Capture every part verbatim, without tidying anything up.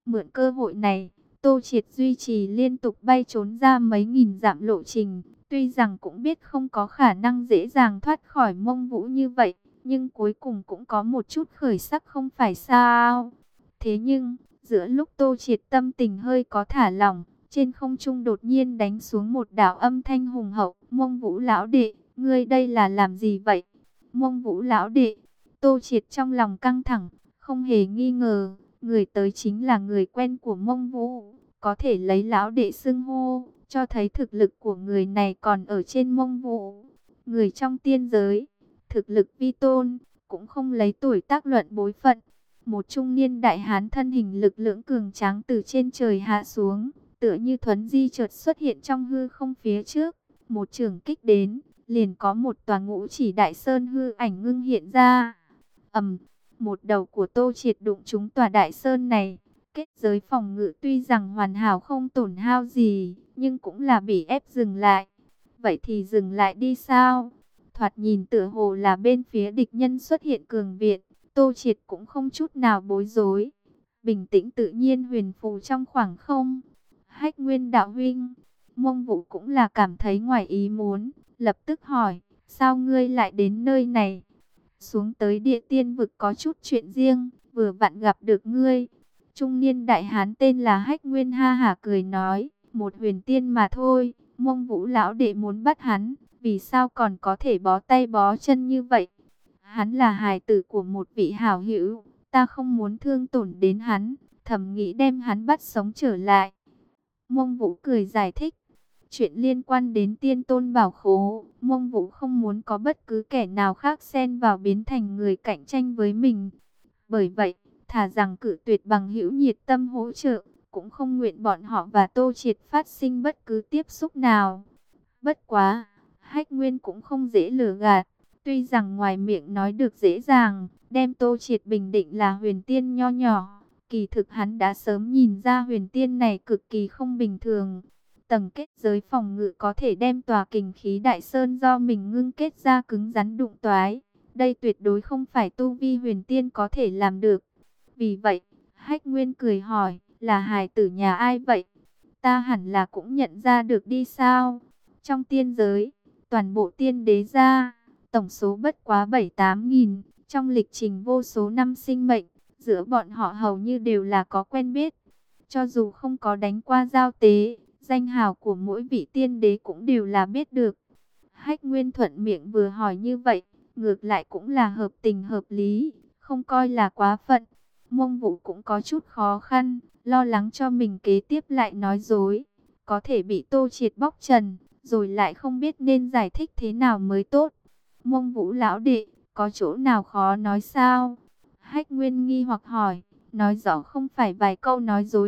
Mượn cơ hội này, Tô Triệt duy trì liên tục bay trốn ra mấy nghìn dặm lộ trình. Tuy rằng cũng biết không có khả năng dễ dàng thoát khỏi Mông Vũ như vậy, nhưng cuối cùng cũng có một chút khởi sắc không phải sao. Thế nhưng, giữa lúc Tô Triệt tâm tình hơi có thả lỏng, trên không trung đột nhiên đánh xuống một đạo âm thanh hùng hậu. Mông Vũ lão đệ, ngươi đây là làm gì vậy? Mông Vũ lão đệ, Tô Triệt trong lòng căng thẳng, không hề nghi ngờ, người tới chính là người quen của Mông Vũ, có thể lấy lão đệ xưng hô, cho thấy thực lực của người này còn ở trên Mông Vũ. Người trong tiên giới, thực lực vi tôn, cũng không lấy tuổi tác luận bối phận. Một trung niên đại hán thân hình lực lưỡng cường tráng từ trên trời hạ xuống, tựa như thuấn di chợt xuất hiện trong hư không phía trước. Một trường kích đến, liền có một tòa ngũ chỉ đại sơn hư ảnh ngưng hiện ra. Ầm, một đầu của Tô Triệt đụng trúng tòa đại sơn này. Kết giới phòng ngự tuy rằng hoàn hảo không tổn hao gì, nhưng cũng là bị ép dừng lại. Vậy thì dừng lại đi sao? Thoạt nhìn tựa hồ là bên phía địch nhân xuất hiện cường viện, Tô Triệt cũng không chút nào bối rối. Bình tĩnh tự nhiên huyền phù trong khoảng không. Hách Nguyên đạo huynh, Mông Vũ cũng là cảm thấy ngoài ý muốn, lập tức hỏi, sao ngươi lại đến nơi này? Xuống tới địa tiên vực có chút chuyện riêng, vừa vặn gặp được ngươi. Trung niên đại hán tên là Hách Nguyên ha hả cười nói, một huyền tiên mà thôi, Mông Vũ lão đệ muốn bắt hắn, vì sao còn có thể bó tay bó chân như vậy? Hắn là hài tử của một vị hảo hữu, ta không muốn thương tổn đến hắn, thầm nghĩ đem hắn bắt sống trở lại. Mông Vũ cười giải thích, chuyện liên quan đến tiên tôn bảo khố, Mông Vũ không muốn có bất cứ kẻ nào khác xen vào biến thành người cạnh tranh với mình. Bởi vậy, thà rằng cự tuyệt bằng hữu nhiệt tâm hỗ trợ, cũng không nguyện bọn họ và Tô Triệt phát sinh bất cứ tiếp xúc nào. Bất quá, Hách Nguyên cũng không dễ lừa gạt, tuy rằng ngoài miệng nói được dễ dàng, đem Tô Triệt bình định là huyền tiên nho nhỏ, kỳ thực hắn đã sớm nhìn ra huyền tiên này cực kỳ không bình thường. Tầng kết giới phòng ngự có thể đem tòa kình khí đại sơn do mình ngưng kết ra cứng rắn đụng toái. Đây tuyệt đối không phải tu vi huyền tiên có thể làm được. Vì vậy, Hách Nguyên cười hỏi, là hài tử nhà ai vậy? Ta hẳn là cũng nhận ra được đi sao? Trong tiên giới, toàn bộ tiên đế gia, tổng số bất quá bảy tám nghìn, trong lịch trình vô số năm sinh mệnh, giữa bọn họ hầu như đều là có quen biết. Cho dù không có đánh qua giao tế, danh hào của mỗi vị tiên đế cũng đều là biết được. Hách Nguyên thuận miệng vừa hỏi như vậy, ngược lại cũng là hợp tình hợp lý, không coi là quá phận. Mông Vũ cũng có chút khó khăn, lo lắng cho mình kế tiếp lại nói dối, có thể bị Tô Triệt bóc trần, rồi lại không biết nên giải thích thế nào mới tốt. Mông Vũ lão đệ, có chỗ nào khó nói sao? Hách Nguyên nghi hoặc hỏi, nói rõ không phải vài câu nói dối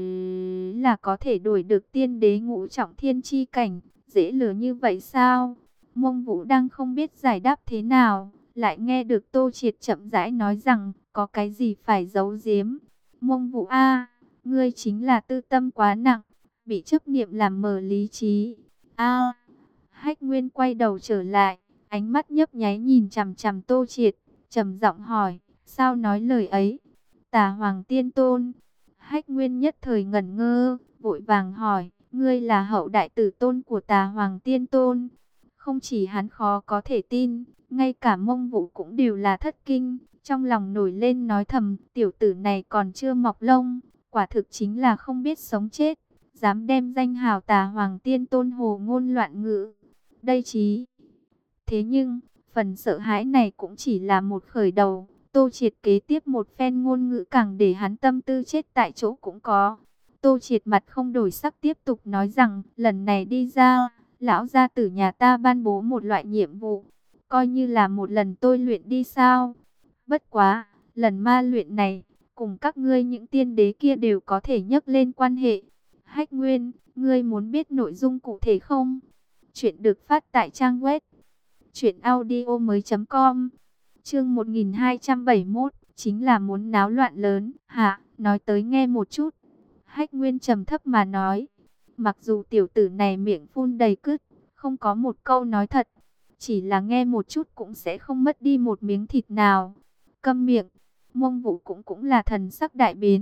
là có thể đuổi được tiên đế ngũ trọng thiên chi cảnh, dễ lừa như vậy sao? Mông Vũ đang không biết giải đáp thế nào, lại nghe được Tô Triệt chậm rãi nói rằng, có cái gì phải giấu giếm. Mông Vũ a, ngươi chính là tư tâm quá nặng, bị chấp niệm làm mờ lý trí. A, Hách Nguyên quay đầu trở lại, ánh mắt nhấp nháy nhìn chằm chằm Tô Triệt, trầm giọng hỏi, sao nói lời ấy? Tà Hoàng Tiên Tôn. Hách Nguyên nhất thời ngẩn ngơ, vội vàng hỏi, ngươi là hậu đại tử tôn của Tà Hoàng Tiên Tôn? Không chỉ hắn khó có thể tin, ngay cả Mông Vũ cũng đều là thất kinh, trong lòng nổi lên nói thầm, tiểu tử này còn chưa mọc lông, quả thực chính là không biết sống chết, dám đem danh hào Tà Hoàng Tiên Tôn hồ ngôn loạn ngữ. Đây chí. Thế nhưng, phần sợ hãi này cũng chỉ là một khởi đầu. Tô Triệt kế tiếp một phen ngôn ngữ càng để hắn tâm tư chết tại chỗ cũng có. Tô Triệt mặt không đổi sắc tiếp tục nói rằng, lần này đi ra, lão gia tử nhà ta ban bố một loại nhiệm vụ, coi như là một lần tôi luyện đi sao. Bất quá, lần ma luyện này, cùng các ngươi những tiên đế kia đều có thể nhắc lên quan hệ. Hách Nguyên, ngươi muốn biết nội dung cụ thể không? Chuyện được phát tại trang web truyện audio mới chấm com. Chương một nghìn hai trăm bảy mươi mốt, chính là muốn náo loạn lớn. Hả, nói tới nghe một chút. Hách Nguyên trầm thấp mà nói. Mặc dù tiểu tử này miệng phun đầy cứt, không có một câu nói thật, chỉ là nghe một chút cũng sẽ không mất đi một miếng thịt nào. Câm miệng. Mông Vũ cũng cũng là thần sắc đại biến.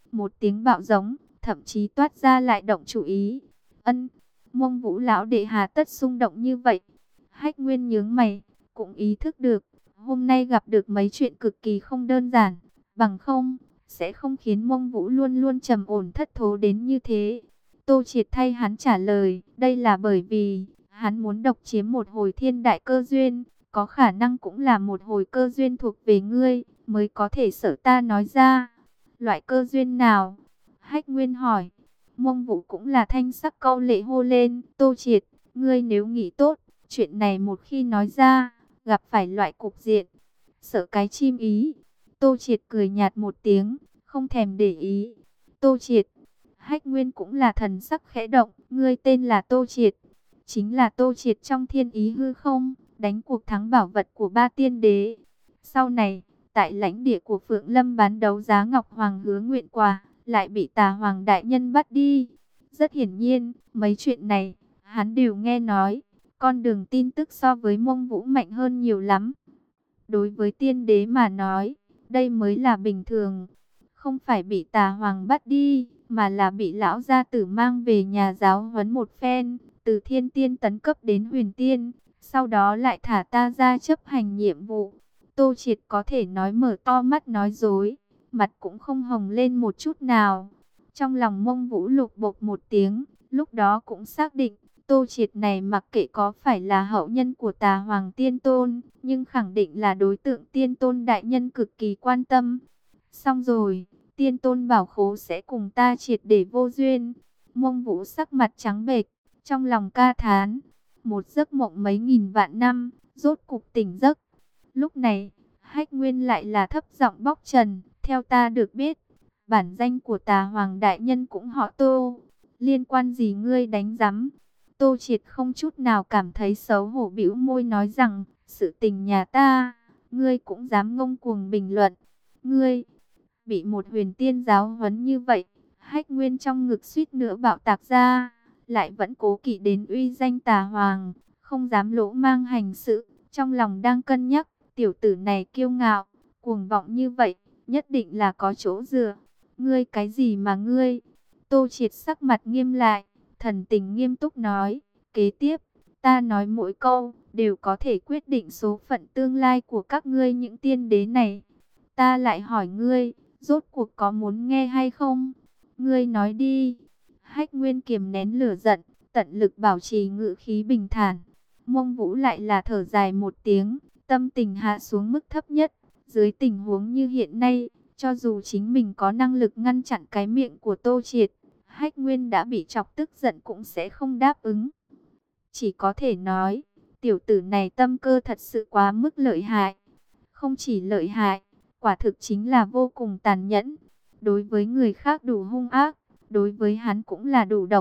Một tiếng bạo giống, thậm chí toát ra lại động chủ ý. Ân, Mông Vũ lão đệ hà tất xung động như vậy? Hách Nguyên nhướng mày, cũng ý thức được, hôm nay gặp được mấy chuyện cực kỳ không đơn giản, bằng không, sẽ không khiến Mông Vũ luôn luôn trầm ổn thất thố đến như thế. Tô Triệt thay hắn trả lời, đây là bởi vì, hắn muốn độc chiếm một hồi thiên đại cơ duyên, có khả năng cũng là một hồi cơ duyên thuộc về ngươi, mới có thể sợ ta nói ra. Loại cơ duyên nào? Hách Nguyên hỏi. Mông Vũ cũng là thanh sắc câu lệ hô lên, Tô Triệt, ngươi nếu nghĩ tốt, chuyện này một khi nói ra, gặp phải loại cục diện, sợ cái chim ý. Tô Triệt cười nhạt một tiếng, không thèm để ý. Tô Triệt, Hách Nguyên cũng là thần sắc khẽ động, ngươi tên là Tô Triệt, chính là Tô Triệt trong thiên ý hư không, đánh cuộc thắng bảo vật của ba tiên đế. Sau này, tại lãnh địa của Phượng Lâm bán đấu giá Ngọc Hoàng hứa nguyện quà, lại bị Tà Hoàng đại nhân bắt đi. Rất hiển nhiên, mấy chuyện này, hắn đều nghe nói, con đường tin tức so với Mông Vũ mạnh hơn nhiều lắm. Đối với tiên đế mà nói, đây mới là bình thường. Không phải bị Tà Hoàng bắt đi, mà là bị lão gia tử mang về nhà giáo huấn một phen, từ thiên tiên tấn cấp đến huyền tiên, sau đó lại thả ta ra chấp hành nhiệm vụ. Tô Triệt có thể nói mở to mắt nói dối, mặt cũng không hồng lên một chút nào. Trong lòng Mông Vũ lục bộc một tiếng, lúc đó cũng xác định, Tô Triệt này mặc kệ có phải là hậu nhân của Tà Hoàng Tiên Tôn, nhưng khẳng định là đối tượng Tiên Tôn đại nhân cực kỳ quan tâm. Xong rồi, Tiên Tôn bảo khố sẽ cùng ta triệt để vô duyên. Mông Vũ sắc mặt trắng bệch, trong lòng ca thán, một giấc mộng mấy nghìn vạn năm, rốt cục tỉnh giấc. Lúc này, Hách Nguyên lại là thấp giọng bóc trần, theo ta được biết, bản danh của Tà Hoàng đại nhân cũng họ Tô, liên quan gì ngươi đánh rắm? Tô Triệt không chút nào cảm thấy xấu hổ, bĩu môi nói rằng, sự tình nhà ta, ngươi cũng dám ngông cuồng bình luận. Ngươi bị một huyền tiên giáo huấn như vậy, Hách Nguyên trong ngực suýt nữa bạo tạc ra, lại vẫn cố kỵ đến uy danh Tà Hoàng, không dám lỗ mang hành sự, trong lòng đang cân nhắc, tiểu tử này kiêu ngạo, cuồng vọng như vậy, nhất định là có chỗ dựa. Ngươi cái gì mà ngươi? Tô Triệt sắc mặt nghiêm lại, thần tình nghiêm túc nói, kế tiếp, ta nói mỗi câu, đều có thể quyết định số phận tương lai của các ngươi những tiên đế này. Ta lại hỏi ngươi, rốt cuộc có muốn nghe hay không? Ngươi nói đi. Hách Nguyên kiềm nén lửa giận, tận lực bảo trì ngữ khí bình thản. Mông Vũ lại là thở dài một tiếng, tâm tình hạ xuống mức thấp nhất. Dưới tình huống như hiện nay, cho dù chính mình có năng lực ngăn chặn cái miệng của Tô Triệt, Hách Nguyên đã bị chọc tức giận cũng sẽ không đáp ứng. Chỉ có thể nói, tiểu tử này tâm cơ thật sự quá mức lợi hại. Không chỉ lợi hại, quả thực chính là vô cùng tàn nhẫn. Đối với người khác đủ hung ác, đối với hắn cũng là đủ độc.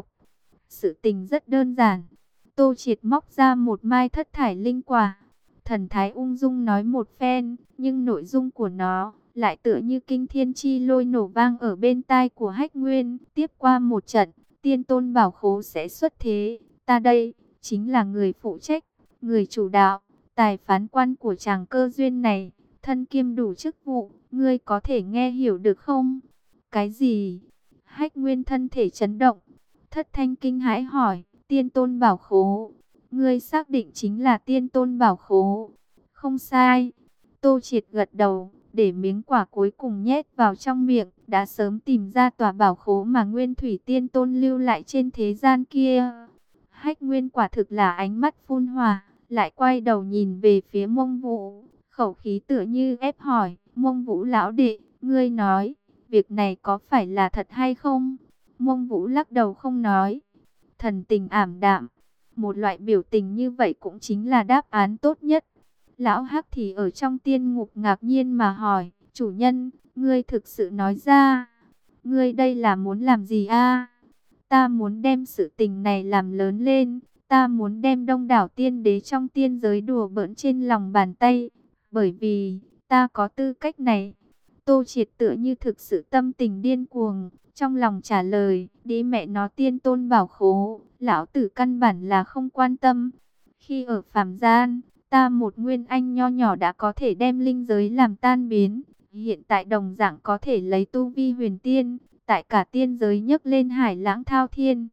Sự tình rất đơn giản. Tô Triệt móc ra một mai thất thải linh quả. Thần thái ung dung nói một phen, nhưng nội dung của nó lại tựa như kinh thiên chi lôi nổ vang ở bên tai của Hách Nguyên. Tiếp qua một trận, Tiên Tôn bảo khố sẽ xuất thế. Ta đây, chính là người phụ trách, người chủ đạo, tài phán quan của chàng cơ duyên này. Thân kiêm đủ chức vụ, ngươi có thể nghe hiểu được không? Cái gì? Hách Nguyên thân thể chấn động. Thất Thanh kinh hãi hỏi, Tiên Tôn bảo khố, ngươi xác định chính là Tiên Tôn bảo khố? Không sai. Tô Triệt gật đầu, để miếng quả cuối cùng nhét vào trong miệng, đã sớm tìm ra tòa bảo khố mà Nguyên Thủy Tiên Tôn lưu lại trên thế gian kia. Hách Nguyên quả thực là ánh mắt phun hỏa, lại quay đầu nhìn về phía Mông Vũ, khẩu khí tựa như ép hỏi, Mông Vũ lão đệ, ngươi nói, việc này có phải là thật hay không? Mông Vũ lắc đầu không nói, thần tình ảm đạm. Một loại biểu tình như vậy cũng chính là đáp án tốt nhất. Lão Hắc thì ở trong tiên ngục ngạc nhiên mà hỏi, chủ nhân, ngươi thực sự nói ra, ngươi đây là muốn làm gì a? Ta muốn đem sự tình này làm lớn lên, ta muốn đem đông đảo tiên đế trong tiên giới đùa bỡn trên lòng bàn tay, bởi vì ta có tư cách này. Tô Triệt tựa như thực sự tâm tình điên cuồng, trong lòng trả lời, đi mẹ nó Tiên Tôn bảo khố, lão tử căn bản là không quan tâm. Khi ở phàm gian, ta một nguyên anh nho nhỏ đã có thể đem linh giới làm tan biến, hiện tại đồng dạng có thể lấy tu vi huyền tiên, tại cả tiên giới nhấc lên hải lãng thao thiên.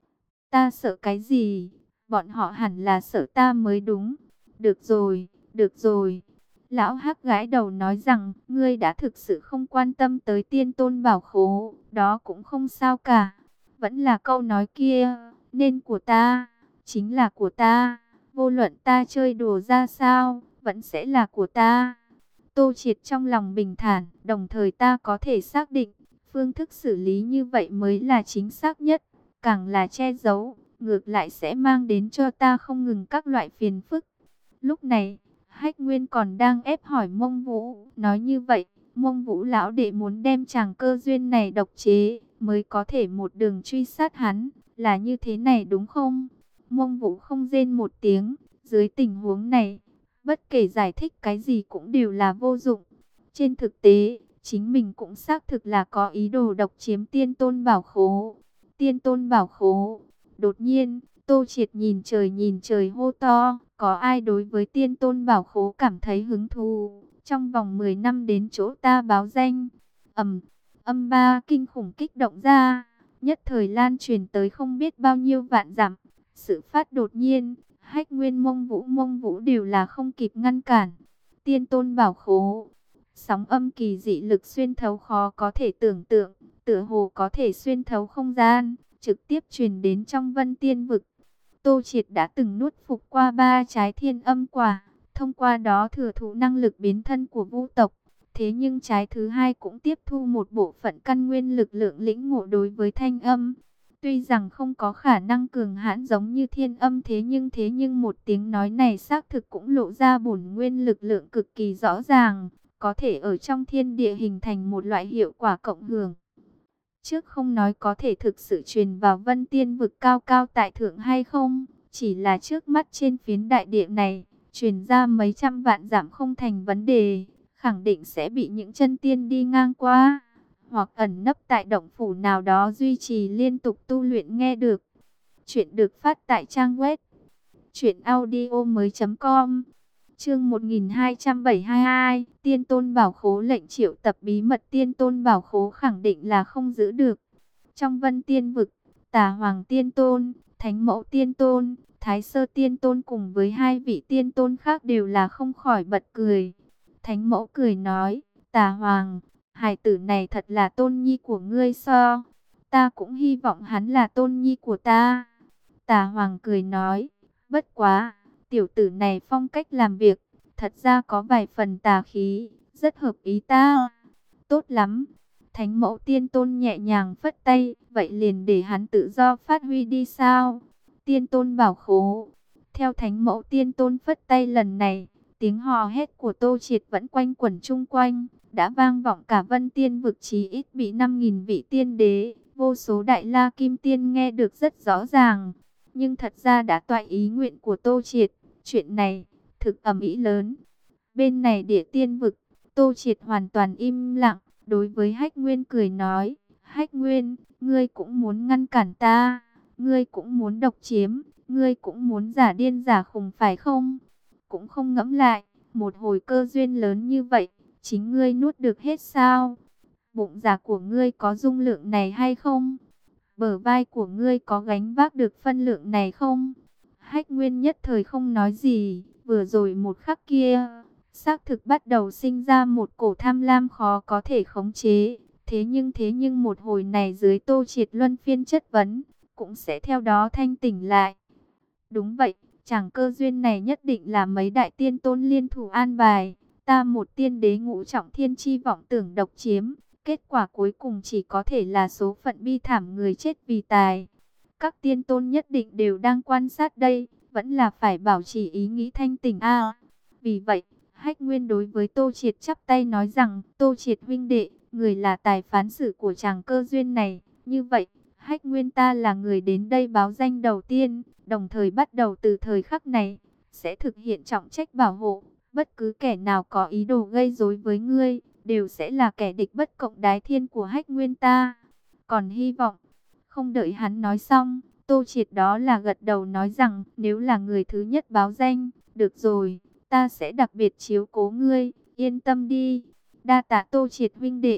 Ta sợ cái gì? Bọn họ hẳn là sợ ta mới đúng. Được rồi, được rồi. Lão Hắc gãi đầu nói rằng, ngươi đã thực sự không quan tâm tới tiên tôn bảo khố, đó cũng không sao cả. Vẫn là câu nói kia, nên của ta, chính là của ta. Vô luận ta chơi đùa ra sao, vẫn sẽ là của ta. Tô Triệt trong lòng bình thản, đồng thời ta có thể xác định, phương thức xử lý như vậy mới là chính xác nhất. Càng là che giấu, ngược lại sẽ mang đến cho ta không ngừng các loại phiền phức. Lúc này, Hách Nguyên còn đang ép hỏi Mông Vũ, nói như vậy, Mông Vũ lão đệ muốn đem chàng cơ duyên này độc chế, mới có thể một đường truy sát hắn, là như thế này đúng không? Mông Vũ không rên một tiếng, dưới tình huống này, bất kể giải thích cái gì cũng đều là vô dụng. Trên thực tế, chính mình cũng xác thực là có ý đồ độc chiếm tiên tôn bảo khố. Tiên tôn bảo khố. Đột nhiên, Tô Triệt nhìn trời nhìn trời hô to, có ai đối với tiên tôn bảo khố cảm thấy hứng thú? Trong vòng mười năm đến chỗ ta báo danh. Ầm, âm ba kinh khủng kích động ra, nhất thời lan truyền tới không biết bao nhiêu vạn dặm. Sự phát đột nhiên, Hách Nguyên, Mông Vũ, Mông Vũ đều là không kịp ngăn cản. Tiên tôn bảo khố, sóng âm kỳ dị lực xuyên thấu khó có thể tưởng tượng, tựa hồ có thể xuyên thấu không gian, trực tiếp truyền đến trong Vân Tiên vực. Tô Triệt đã từng nuốt phục qua ba trái thiên âm quả, thông qua đó thừa thụ năng lực biến thân của Vu tộc. Thế nhưng trái thứ hai cũng tiếp thu một bộ phận căn nguyên lực lượng lĩnh ngộ đối với thanh âm. Tuy rằng không có khả năng cường hãn giống như thiên âm, thế nhưng thế nhưng một tiếng nói này xác thực cũng lộ ra bổn nguyên lực lượng cực kỳ rõ ràng, có thể ở trong thiên địa hình thành một loại hiệu quả cộng hưởng. Trước không nói có thể thực sự truyền vào Vân Tiên vực cao cao tại thượng hay không, chỉ là trước mắt trên phiến đại địa này, truyền ra mấy trăm vạn dặm không thành vấn đề, khẳng định sẽ bị những chân tiên đi ngang qua, hoặc ẩn nấp tại động phủ nào đó duy trì liên tục tu luyện nghe được. Chuyện được phát tại trang web truyện audio mới chấm com. Chương một nghìn hai trăm bảy mươi hai, Tiên Tôn Bảo Khố lệnh triệu tập bí mật. Tiên Tôn Bảo Khố khẳng định là không giữ được. Trong Vân Tiên vực, Tà Hoàng Tiên Tôn, Thánh Mẫu Tiên Tôn, Thái Sơ Tiên Tôn cùng với hai vị tiên tôn khác đều là không khỏi bật cười. Thánh Mẫu cười nói, Tà Hoàng, hài tử này thật là tôn nhi của ngươi sao? Ta cũng hy vọng hắn là tôn nhi của ta. Tà Hoàng cười nói, bất quá, tiểu tử này phong cách làm việc, thật ra có vài phần tà khí, rất hợp ý ta. Tốt lắm. Thánh Mẫu Tiên Tôn nhẹ nhàng phất tay, vậy liền để hắn tự do phát huy đi sao? Tiên Tôn Bảo Khố. Theo Thánh Mẫu Tiên Tôn phất tay lần này, tiếng hò hét của Tô Triệt vẫn quanh quẩn chung quanh, đã vang vọng cả Vân Tiên vực, chí ít bị năm nghìn vị tiên đế, vô số đại la kim tiên nghe được rất rõ ràng. Nhưng thật ra đã toại ý nguyện của Tô Triệt, chuyện này thực ầm ĩ lớn. Bên này Địa Tiên vực, Tô Triệt hoàn toàn im lặng, đối với Hách Nguyên cười nói, Hách Nguyên, ngươi cũng muốn ngăn cản ta, ngươi cũng muốn độc chiếm, ngươi cũng muốn giả điên giả khùng phải không? Cũng không ngẫm lại, một hồi cơ duyên lớn như vậy, chính ngươi nuốt được hết sao? Bụng giả của ngươi có dung lượng này hay không? Bờ vai của ngươi có gánh vác được phân lượng này không? Hách Nguyên nhất thời không nói gì, vừa rồi một khắc kia, xác thực bắt đầu sinh ra một cổ tham lam khó có thể khống chế. Thế nhưng thế nhưng một hồi này dưới Tô Triệt luân phiên chất vấn, cũng sẽ theo đó thanh tỉnh lại. Đúng vậy, chàng cơ duyên này nhất định là mấy đại tiên tôn liên thủ an bài. Ta một tiên đế ngũ trọng thiên chi vọng tưởng độc chiếm. Kết quả cuối cùng chỉ có thể là số phận bi thảm, người chết vì tài. Các tiên tôn nhất định đều đang quan sát đây, vẫn là phải bảo trì ý nghĩ thanh tỉnh a. Vì vậy, Hách Nguyên đối với Tô Triệt chắp tay nói rằng, Tô Triệt huynh đệ, người là tài phán xử của chàng cơ duyên này. Như vậy, Hách Nguyên ta là người đến đây báo danh đầu tiên, đồng thời bắt đầu từ thời khắc này, sẽ thực hiện trọng trách bảo hộ. Bất cứ kẻ nào có ý đồ gây rối với ngươi, đều sẽ là kẻ địch bất cộng đái thiên của Hách Nguyên ta. Còn hy vọng, không đợi hắn nói xong, Tô Triệt đó là gật đầu nói rằng, nếu là người thứ nhất báo danh, được rồi, ta sẽ đặc biệt chiếu cố ngươi, yên tâm đi. Đa tạ Tô Triệt huynh đệ.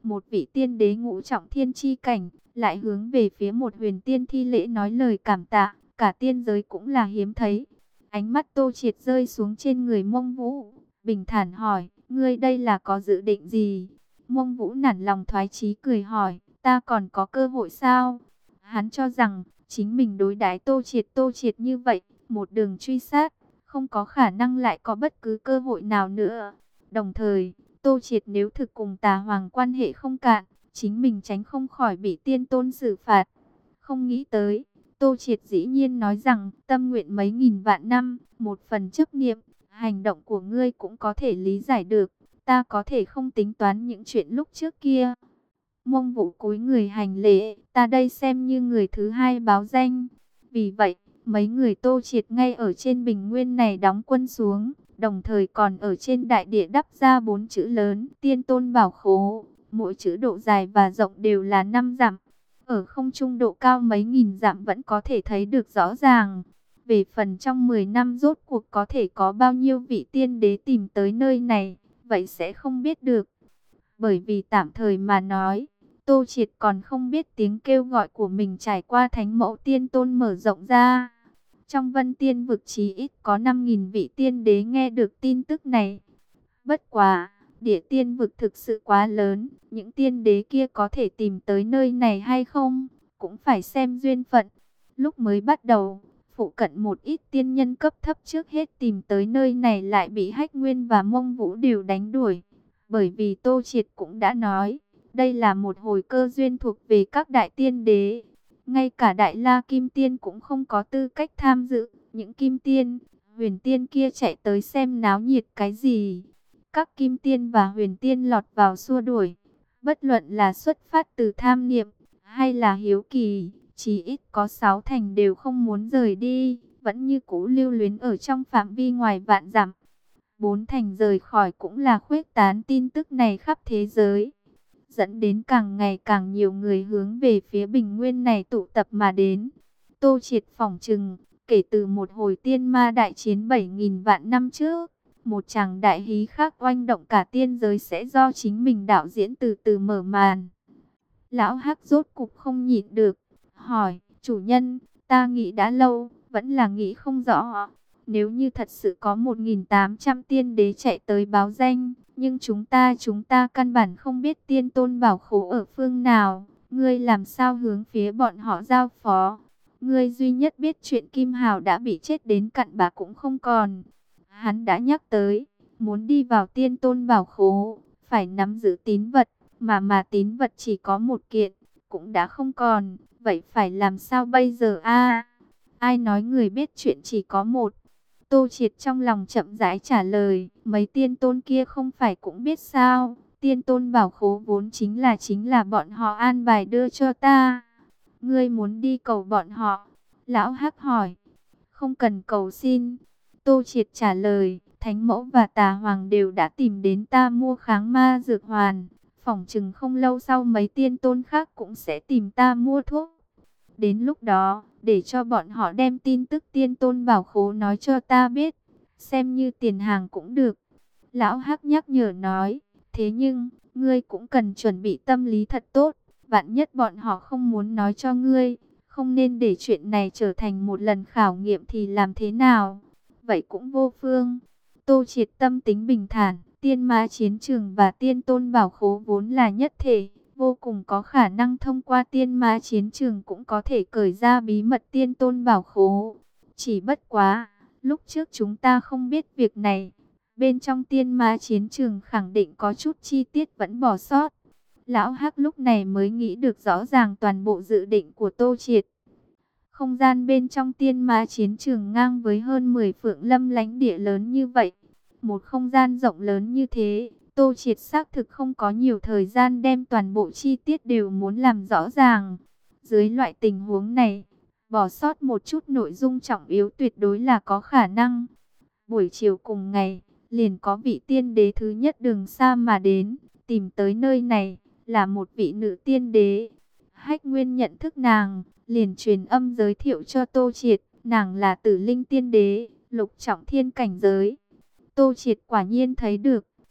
một vị tiên đế ngũ trọng thiên chi cảnh, lại hướng về phía một huyền tiên thi lễ nói lời cảm tạ, cả tiên giới cũng là hiếm thấy. Ánh mắt Tô Triệt rơi xuống trên người Mông Vũ, bình thản hỏi, ngươi đây là có dự định gì? Mông Vũ nản lòng thoái chí cười hỏi, ta còn có cơ hội sao? Hắn cho rằng, chính mình đối đãi Tô Triệt Tô Triệt như vậy, một đường truy sát, không có khả năng lại có bất cứ cơ hội nào nữa. Đồng thời, Tô Triệt nếu thực cùng Tà Hoàng quan hệ không cạn, chính mình tránh không khỏi bị tiên tôn xử phạt. Không nghĩ tới, Tô Triệt dĩ nhiên nói rằng, tâm nguyện mấy nghìn vạn năm, một phần chấp niệm, hành động của ngươi cũng có thể lý giải được, ta có thể không tính toán những chuyện lúc trước kia. Mông Vũ cúi người hành lễ, ta đây xem như người thứ hai báo danh. Vì vậy, mấy người Tô Triệt ngay ở trên bình nguyên này đóng quân xuống, đồng thời còn ở trên đại địa đắp ra bốn chữ lớn, Tiên Tôn Bảo Khố, mỗi chữ độ dài và rộng đều là năm dặm. Ở không trung độ cao mấy nghìn dặm vẫn có thể thấy được rõ ràng. Về phần trong mười năm rốt cuộc có thể có bao nhiêu vị tiên đế tìm tới nơi này, vậy sẽ không biết được. Bởi vì tạm thời mà nói, Tô Triệt còn không biết tiếng kêu gọi của mình trải qua Thánh Mẫu Tiên Tôn mở rộng ra. Trong Vân Tiên vực chí ít có năm nghìn vị tiên đế nghe được tin tức này. Bất quá, Địa Tiên vực thực sự quá lớn, những tiên đế kia có thể tìm tới nơi này hay không, cũng phải xem duyên phận. Lúc mới bắt đầu, phụ cận một ít tiên nhân cấp thấp trước hết tìm tới nơi này lại bị Hách Nguyên và Mông Vũ đều đánh đuổi. Bởi vì Tô Triệt cũng đã nói, đây là một hồi cơ duyên thuộc về các đại tiên đế. Ngay cả Đại La Kim Tiên cũng không có tư cách tham dự. Những Kim Tiên, Huyền Tiên kia chạy tới xem náo nhiệt cái gì. Các Kim Tiên và Huyền Tiên lọt vào xua đuổi. Bất luận là xuất phát từ tham niệm hay là hiếu kỳ, chỉ ít có sáu thành đều không muốn rời đi, vẫn như cũ lưu luyến ở trong phạm vi ngoài vạn dặm. Bốn thành rời khỏi cũng là khuếch tán tin tức này khắp thế giới, dẫn đến càng ngày càng nhiều người hướng về phía bình nguyên này tụ tập mà đến. Tô Triệt phỏng chừng, kể từ một hồi tiên ma đại chiến bảy nghìn vạn năm trước, một tràng đại hí khác oanh động cả tiên giới sẽ do chính mình đạo diễn từ từ mở màn. Lão Hắc rốt cục không nhịn được, hỏi, chủ nhân, ta nghĩ đã lâu, vẫn là nghĩ không rõ. Nếu như thật sự có một nghìn tám trăm tiên đế chạy tới báo danh, nhưng chúng ta chúng ta căn bản không biết Tiên Tôn Bảo Khố ở phương nào, ngươi làm sao hướng phía bọn họ giao phó? Ngươi duy nhất biết chuyện Kim Hào đã bị chết đến cặn bã cũng không còn. Hắn đã nhắc tới, muốn đi vào Tiên Tôn Bảo Khố, phải nắm giữ tín vật, mà mà tín vật chỉ có một kiện, cũng đã không còn, vậy phải làm sao bây giờ a? Ai nói người biết chuyện chỉ có một? Tô Triệt trong lòng chậm rãi trả lời, mấy tiên tôn kia không phải cũng biết sao, Tiên Tôn Bảo Khố vốn chính là chính là bọn họ an bài đưa cho ta. Ngươi muốn đi cầu bọn họ? Lão Hắc hỏi. Không cần cầu xin. Tô Triệt trả lời, Thánh Mẫu và Tà Hoàng đều đã tìm đến ta mua kháng ma dược hoàn. Phỏng chừng không lâu sau mấy tiên tôn khác cũng sẽ tìm ta mua thuốc. Đến lúc đó, để cho bọn họ đem tin tức Tiên Tôn Bảo Khố nói cho ta biết, xem như tiền hàng cũng được. Lão Hắc nhắc nhở nói, thế nhưng, ngươi cũng cần chuẩn bị tâm lý thật tốt, vạn nhất bọn họ không muốn nói cho ngươi, không nên để chuyện này trở thành một lần khảo nghiệm thì làm thế nào? Vậy cũng vô phương. Tô Triệt tâm tính bình thản, Tiên Ma Chiến Trường và Tiên Tôn Bảo Khố vốn là nhất thể, vô cùng có khả năng thông qua Tiên Ma Chiến Trường cũng có thể cởi ra bí mật Tiên Tôn Bảo Khố. Chỉ bất quá, lúc trước chúng ta không biết việc này, bên trong Tiên Ma Chiến Trường khẳng định có chút chi tiết vẫn bỏ sót. Lão Hắc lúc này mới nghĩ được rõ ràng toàn bộ dự định của Tô Triệt. Không gian bên trong Tiên Ma Chiến Trường ngang với hơn mười phượng lâm lãnh địa lớn như vậy. Một không gian rộng lớn như thế, Tô Triệt xác thực không có nhiều thời gian đem toàn bộ chi tiết đều muốn làm rõ ràng. Dưới loại tình huống này, bỏ sót một chút nội dung trọng yếu tuyệt đối là có khả năng. Buổi chiều cùng ngày, liền có vị tiên đế thứ nhất đường xa mà đến, tìm tới nơi này, là một vị nữ tiên đế. Hách Nguyên nhận thức nàng, liền truyền âm giới thiệu cho Tô Triệt, nàng là Tử Linh tiên đế, lục trọng thiên cảnh giới. Tô Triệt quả nhiên thấy được,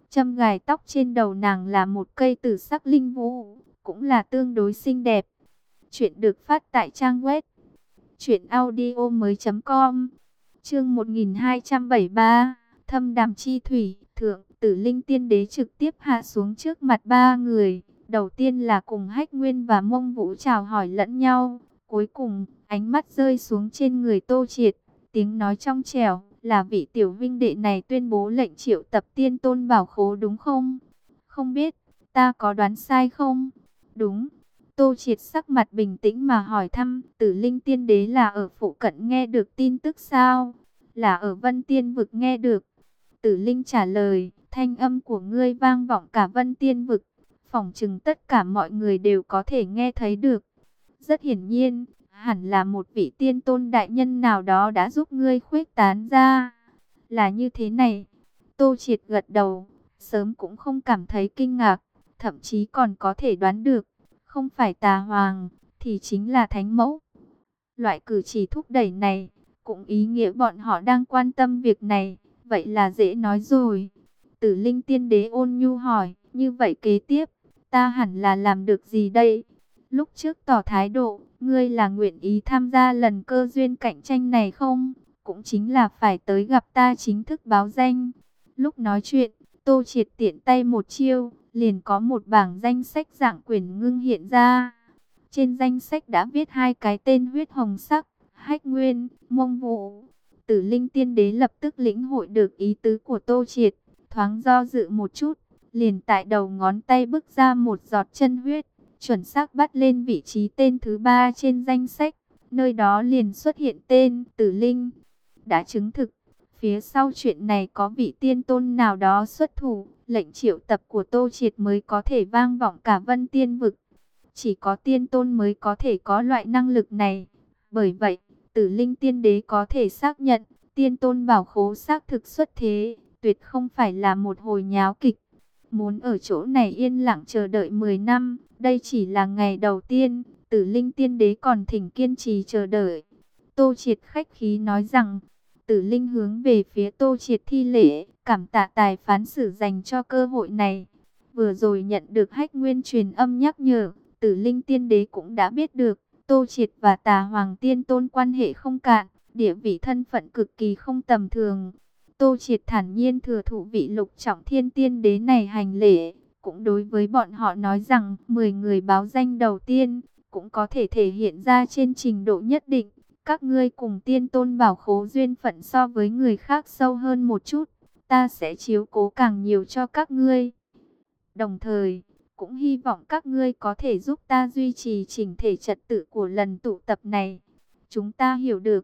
Châm gài tóc trên đầu nàng là một cây tử sắc linh vũ, cũng là tương đối xinh đẹp. Chuyện được phát tại trang web truyện audio mới.com. Chương một nghìn hai trăm bảy mươi ba, Thâm Đàm Chi Thủy. Thượng Tử Linh Tiên Đế trực tiếp hạ xuống trước mặt ba người. Đầu tiên là cùng Hách Nguyên và Mông Vũ chào hỏi lẫn nhau. Cuối cùng, ánh mắt rơi xuống trên người Tô Triệt. Tiếng nói trong trẻo, là vị tiểu vinh đệ này tuyên bố lệnh triệu tập tiên tôn bảo khố đúng không? Không biết, ta có đoán sai không? Đúng. Tô Triệt sắc mặt bình tĩnh mà hỏi thăm, Tử Linh Tiên Đế là ở phụ cận nghe được tin tức sao? Là ở Vân Tiên Vực nghe được. Tử Linh trả lời, thanh âm của ngươi vang vọng cả Vân Tiên Vực. Phỏng chừng tất cả mọi người đều có thể nghe thấy được. Rất hiển nhiên, hẳn là một vị tiên tôn đại nhân nào đó đã giúp ngươi khuếch tán ra. Là như thế này. Tô Triệt gật đầu, sớm cũng không cảm thấy kinh ngạc, thậm chí còn có thể đoán được. Không phải Tà Hoàng, thì chính là Thánh Mẫu. Loại cử chỉ thúc đẩy này, cũng ý nghĩa bọn họ đang quan tâm việc này. Vậy là dễ nói rồi. Tử Linh Tiên Đế ôn nhu hỏi, như vậy kế tiếp, ta hẳn là làm được gì đây? Lúc trước tỏ thái độ, ngươi là nguyện ý tham gia lần cơ duyên cạnh tranh này không? Cũng chính là phải tới gặp ta chính thức báo danh. Lúc nói chuyện, Tô Triệt tiện tay một chiêu, liền có một bảng danh sách dạng quyển ngưng hiện ra. Trên danh sách đã viết hai cái tên huyết hồng sắc, Hách Nguyên, Mông Vũ. Tử Linh Tiên Đế lập tức lĩnh hội được ý tứ của Tô Triệt, thoáng do dự một chút, liền tại đầu ngón tay bứt ra một giọt chân huyết, chuẩn xác bắt lên vị trí tên thứ ba trên danh sách, nơi đó liền xuất hiện tên Tử Linh. Đã chứng thực, phía sau chuyện này có vị tiên tôn nào đó xuất thủ, lệnh triệu tập của Tô Triệt mới có thể vang vọng cả Vân Tiên Vực. Chỉ có tiên tôn mới có thể có loại năng lực này. Bởi vậy, Tử Linh Tiên Đế có thể xác nhận, tiên tôn bảo khố xác thực xuất thế, tuyệt không phải là một hồi nháo kịch. Muốn ở chỗ này yên lặng chờ đợi mười năm, đây chỉ là ngày đầu tiên, Tử Linh Tiên Đế còn thỉnh kiên trì chờ đợi. Tô Triệt khách khí nói rằng, Tử Linh hướng về phía Tô Triệt thi lễ, cảm tạ tài phán xử dành cho cơ hội này. Vừa rồi nhận được Hách Nguyên truyền âm nhắc nhở, Tử Linh Tiên Đế cũng đã biết được, Tô Triệt và Tà Hoàng Tiên Tôn quan hệ không cạn, địa vị thân phận cực kỳ không tầm thường. Tô Triệt thản nhiên thừa thụ vị Lục Trọng Thiên Tiên Đế này hành lễ, cũng đối với bọn họ nói rằng mười người báo danh đầu tiên cũng có thể thể hiện ra trên trình độ nhất định. Các ngươi cùng tiên tôn bảo khố duyên phận so với người khác sâu hơn một chút, ta sẽ chiếu cố càng nhiều cho các ngươi. Đồng thời, cũng hy vọng các ngươi có thể giúp ta duy trì chỉnh thể trật tự của lần tụ tập này. Chúng ta hiểu được.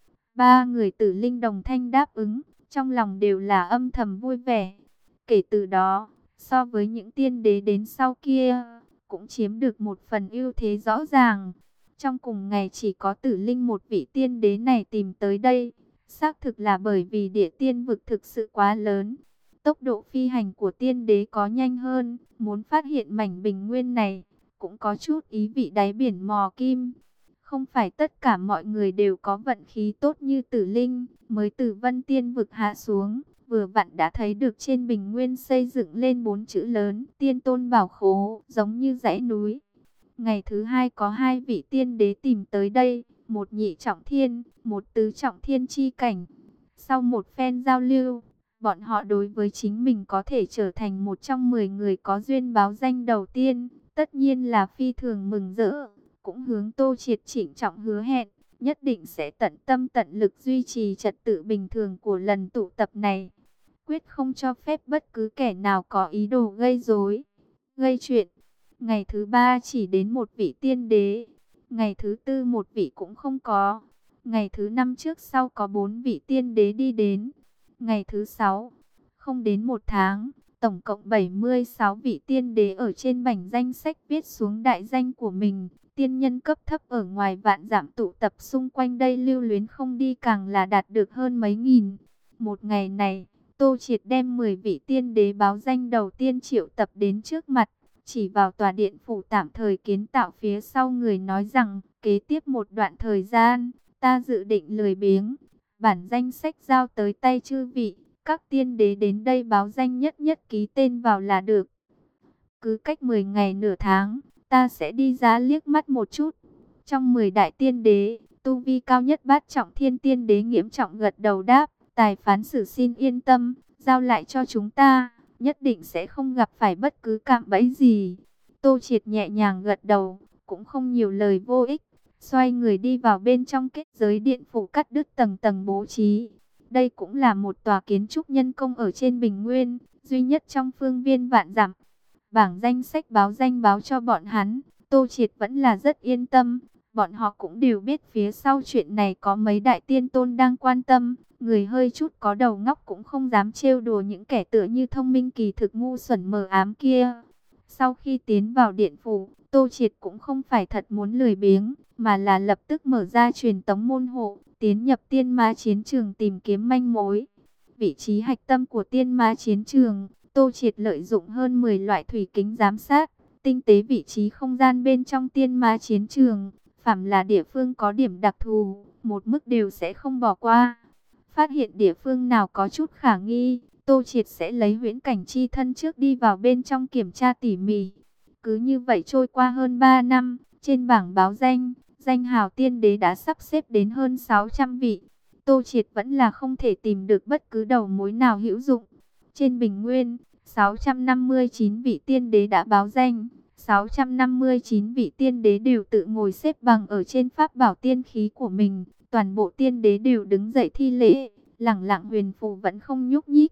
Ba người Tử Linh đồng thanh đáp ứng, trong lòng đều là âm thầm vui vẻ. Kể từ đó, so với những tiên đế đến sau kia, cũng chiếm được một phần ưu thế rõ ràng. Trong cùng ngày chỉ có Tử Linh một vị tiên đế này tìm tới đây, xác thực là bởi vì địa tiên vực thực sự quá lớn. Tốc độ phi hành của tiên đế có nhanh hơn, muốn phát hiện mảnh bình nguyên này, cũng có chút ý vị đáy biển mò kim. Không phải tất cả mọi người đều có vận khí tốt như Tử Linh, mới từ Vân Tiên Vực hạ xuống, vừa vặn đã thấy được trên bình nguyên xây dựng lên bốn chữ lớn, Tiên Tôn Bảo Khố, giống như dãy núi. Ngày thứ hai có hai vị tiên đế tìm tới đây, một nhị trọng thiên, một tứ trọng thiên chi cảnh. Sau một phen giao lưu, bọn họ đối với chính mình có thể trở thành một trong mười người có duyên báo danh đầu tiên, tất nhiên là phi thường mừng rỡ. Cũng hướng Tô Triệt trịnh trọng hứa hẹn, nhất định sẽ tận tâm tận lực duy trì trật tự bình thường của lần tụ tập này. Quyết không cho phép bất cứ kẻ nào có ý đồ gây rối, gây chuyện. Ngày thứ ba chỉ đến một vị tiên đế, ngày thứ tư một vị cũng không có. Ngày thứ năm trước sau có bốn vị tiên đế đi đến. Ngày thứ sáu, không đến một tháng, tổng cộng bảy mươi sáu vị tiên đế ở trên bảng danh sách viết xuống đại danh của mình. Tiên nhân cấp thấp ở ngoài vạn dặm tụ tập xung quanh đây lưu luyến không đi càng là đạt được hơn mấy nghìn. Một ngày này, Tô Triệt đem mười vị tiên đế báo danh đầu tiên triệu tập đến trước mặt, chỉ vào tòa điện phủ tạm thời kiến tạo phía sau người nói rằng, kế tiếp một đoạn thời gian, ta dự định lười biếng, bản danh sách giao tới tay chư vị, Các tiên đế đến đây báo danh nhất nhất ký tên vào là được. Cứ cách mười ngày nửa tháng, ta sẽ đi ra liếc mắt một chút. Trong mười đại tiên đế, tu vi cao nhất Bát Trọng Thiên Tiên Đế Nghiễm Trọng gật đầu đáp, tài phán xử xin yên tâm, giao lại cho chúng ta, nhất định sẽ không gặp phải bất cứ cạm bẫy gì. Tô Triệt nhẹ nhàng gật đầu, cũng không nhiều lời vô ích, xoay người đi vào bên trong kết giới điện phủ cắt đứt tầng tầng bố trí. Đây cũng là một tòa kiến trúc nhân công ở trên Bình Nguyên, duy nhất trong phương viên vạn dặm. Bảng danh sách báo danh báo cho bọn hắn, Tô Triệt vẫn là rất yên tâm. Bọn họ cũng đều biết phía sau chuyện này có mấy đại tiên tôn đang quan tâm. Người hơi chút có đầu ngóc cũng không dám trêu đùa những kẻ tựa như thông minh kỳ thực ngu xuẩn mờ ám kia. Sau khi tiến vào điện phủ, Tô Triệt cũng không phải thật muốn lười biếng, mà là lập tức mở ra truyền tống môn hộ, tiến nhập tiên ma chiến trường tìm kiếm manh mối. Vị trí hạch tâm của tiên ma chiến trường, Tô Triệt lợi dụng hơn mười loại thủy kính giám sát, tinh tế vị trí không gian bên trong tiên ma chiến trường. Phạm là địa phương có điểm đặc thù, một mức đều sẽ không bỏ qua. Phát hiện địa phương nào có chút khả nghi, Tô Triệt sẽ lấy huyễn cảnh chi thân trước đi vào bên trong kiểm tra tỉ mỉ. Cứ như vậy trôi qua hơn ba năm, trên bảng báo danh, danh hào tiên đế đã sắp xếp đến hơn sáu trăm vị. Tô Triệt vẫn là không thể tìm được bất cứ đầu mối nào hữu dụng. Trên Bình Nguyên, sáu trăm năm mươi chín vị tiên đế đã báo danh. sáu trăm năm mươi chín vị tiên đế đều tự ngồi xếp bằng ở trên pháp bảo tiên khí của mình. Toàn bộ tiên đế đều đứng dậy thi lễ, lẳng lặng huyền phù vẫn không nhúc nhích.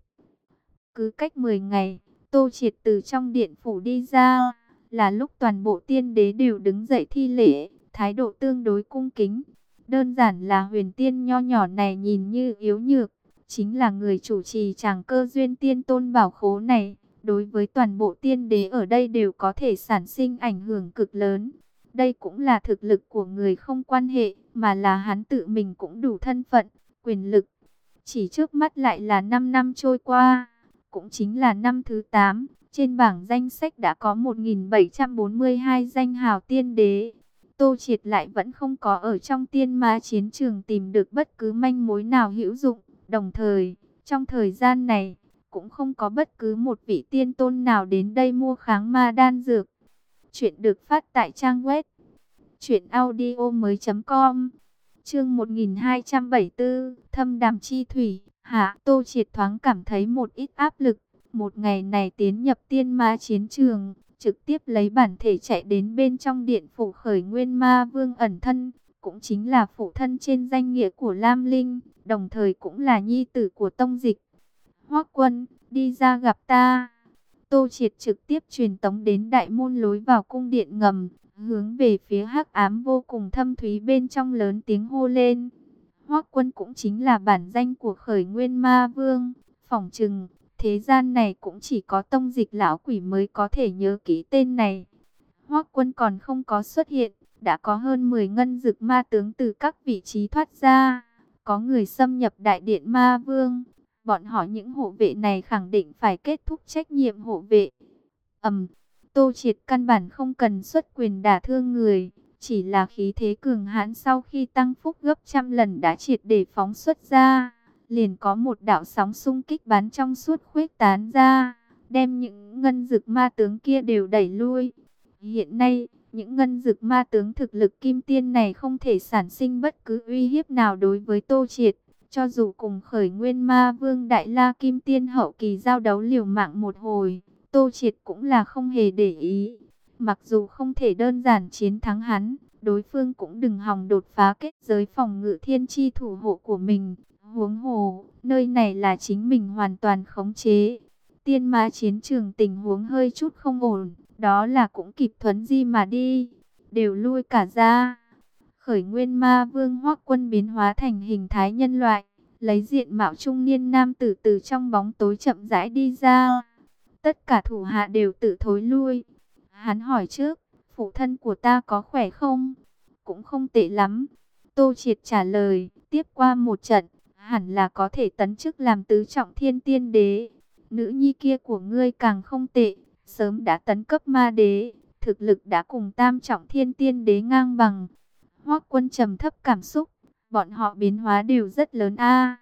Cứ cách mười ngày, Tô Triệt từ trong điện phủ đi ra, là lúc toàn bộ tiên đế đều đứng dậy thi lễ, thái độ tương đối cung kính. Đơn giản là huyền tiên nho nhỏ này nhìn như yếu nhược, chính là người chủ trì tràng cơ duyên tiên tôn bảo khố này. Đối với toàn bộ tiên đế ở đây đều có thể sản sinh ảnh hưởng cực lớn. Đây cũng là thực lực của người không quan hệ, mà là hắn tự mình cũng đủ thân phận, quyền lực. Chỉ trước mắt lại là năm năm trôi qua, cũng chính là năm thứ tám, trên bảng danh sách đã có một nghìn bảy trăm bốn mươi hai danh hào tiên đế. Tô Triệt lại vẫn không có ở trong tiên ma chiến trường tìm được bất cứ manh mối nào hữu dụng. Đồng thời, trong thời gian này, cũng không có bất cứ một vị tiên tôn nào đến đây mua kháng ma đan dược. Chuyện được phát tại trang web truyện audio mới chấm com. Chương một nghìn hai trăm bảy mươi tư, Thâm Đàm Chi Thủy. Hạ, Tô Triệt thoáng cảm thấy một ít áp lực. Một ngày này tiến nhập tiên ma chiến trường, trực tiếp lấy bản thể chạy đến bên trong điện phủ Khởi Nguyên Ma Vương ẩn thân, cũng chính là phụ thân trên danh nghĩa của Lam Linh, đồng thời cũng là nhi tử của Tông Dịch. Hoắc Quân, đi ra gặp ta. Tô Triệt trực tiếp truyền tống đến đại môn lối vào cung điện ngầm, hướng về phía hắc ám vô cùng thâm thúy bên trong lớn tiếng hô lên. Hoắc Quân cũng chính là bản danh của Khởi Nguyên Ma Vương, phỏng chừng thế gian này cũng chỉ có Tông Dịch lão quỷ mới có thể nhớ kỹ tên này. Hoắc Quân còn không có xuất hiện, đã có hơn mười ngân dực ma tướng từ các vị trí thoát ra, có người xâm nhập đại điện Ma Vương. Bọn họ những hộ vệ này khẳng định phải kết thúc trách nhiệm hộ vệ. Ầm, Tô Triệt căn bản không cần xuất quyền đả thương người, chỉ là khí thế cường hãn sau khi tăng phúc gấp trăm lần đã triệt để phóng xuất ra, liền có một đạo sóng xung kích bắn trong suốt khuếch tán ra, đem những ngân dực ma tướng kia đều đẩy lui. Hiện nay, những ngân dực ma tướng thực lực kim tiên này không thể sản sinh bất cứ uy hiếp nào đối với Tô Triệt. Cho dù cùng Khởi Nguyên Ma Vương Đại La Kim Tiên hậu kỳ giao đấu liều mạng một hồi, Tô Triệt cũng là không hề để ý. Mặc dù không thể đơn giản chiến thắng hắn, đối phương cũng đừng hòng đột phá kết giới phòng ngự thiên chi thủ hộ của mình. Huống hồ, nơi này là chính mình hoàn toàn khống chế. Tiên ma chiến trường tình huống hơi chút không ổn, đó là cũng kịp thuấn di mà đi, đều lui cả ra. Khởi Nguyên Ma Vương Hoắc Quân biến hóa thành hình thái nhân loại, lấy diện mạo trung niên nam tử từ trong bóng tối chậm rãi đi ra. Tất cả thủ hạ đều tự thối lui. Hắn hỏi trước, phụ thân của ta có khỏe không? Cũng không tệ lắm. Tô Triệt trả lời, tiếp qua một trận, hẳn là có thể tấn chức làm tứ trọng thiên tiên đế. Nữ nhi kia của ngươi càng không tệ, sớm đã tấn cấp ma đế, thực lực đã cùng tam trọng thiên tiên đế ngang bằng. Hoắc Quân trầm thấp cảm xúc, bọn họ biến hóa đều rất lớn a.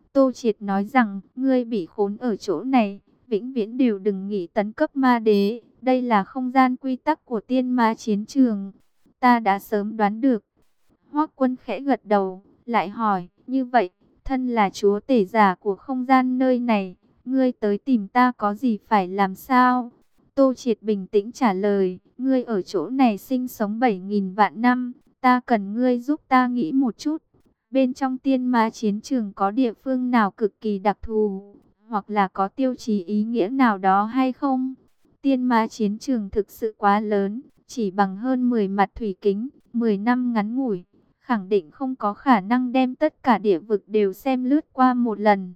Tô Triệt nói rằng, ngươi bị khốn ở chỗ này, vĩnh viễn đều đừng nghĩ tấn cấp ma đế. Đây là không gian quy tắc của tiên ma chiến trường. Ta đã sớm đoán được. Hoắc Quân khẽ gật đầu, lại hỏi, như vậy, thân là chúa tể giả của không gian nơi này, ngươi tới tìm ta có gì phải làm sao? Tô Triệt bình tĩnh trả lời, ngươi ở chỗ này sinh sống bảy nghìn vạn năm, ta cần ngươi giúp ta nghĩ một chút. Bên trong tiên ma chiến trường có địa phương nào cực kỳ đặc thù, hoặc là có tiêu chí ý nghĩa nào đó hay không? Tiên ma chiến trường thực sự quá lớn, chỉ bằng hơn mười mặt thủy kính, mười năm ngắn ngủi, khẳng định không có khả năng đem tất cả địa vực đều xem lướt qua một lần.